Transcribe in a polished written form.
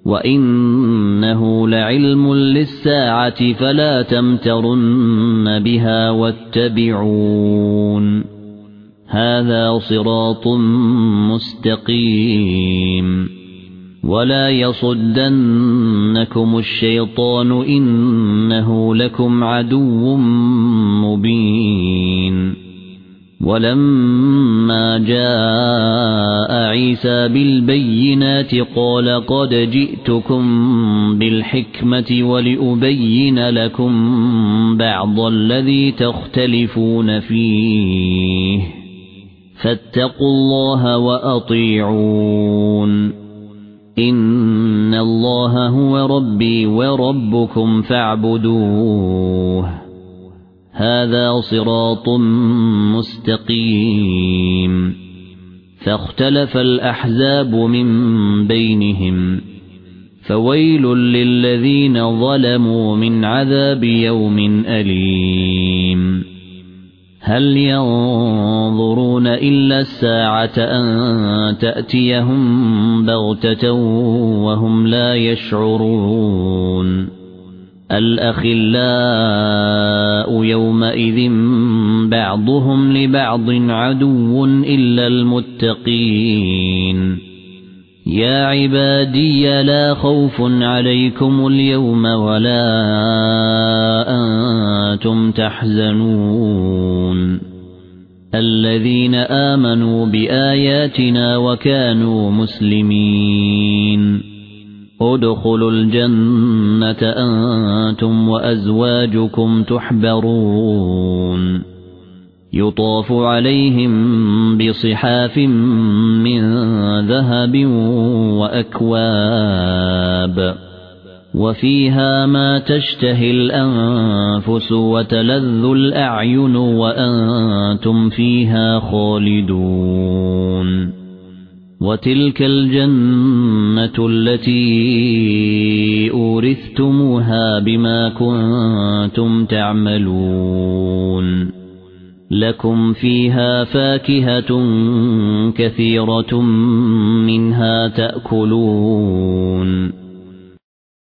وإنه لعلم للساعة فلا تمترن بها واتبعون هذا صراط مستقيم ولا يصدنكم الشيطان إنه لكم عدو مبين ولما جاء عيسى بالبينات قال قد جئتكم بالحكمة ولأبين لكم بعض الذي تختلفون فيه فاتقوا الله وأطيعون إن الله هو ربي وربكم فاعبدوه هذا صراط مستقيم فاختلف الأحزاب من بينهم فويل للذين ظلموا من عذاب يوم أليم هل ينظرون إلا الساعة أن تأتيهم بغتة وهم لا يشعرون الأخلاء يومئذ بعضهم لبعض عدو إلا المتقين يا عبادي لا خوف عليكم اليوم ولا أنتم تحزنون الذين آمنوا بآياتنا وكانوا مسلمين ادخلوا الجنة أنتم وأزواجكم تحبرون يطاف عليهم بصحاف من ذهب وأكواب وفيها ما تشتهي الأنفس وتلذ الأعين وأنتم فيها خالدون وتلك الجنة التي أورثتموها بما كنتم تعملون لكم فيها فاكهة كثيرة منها تأكلون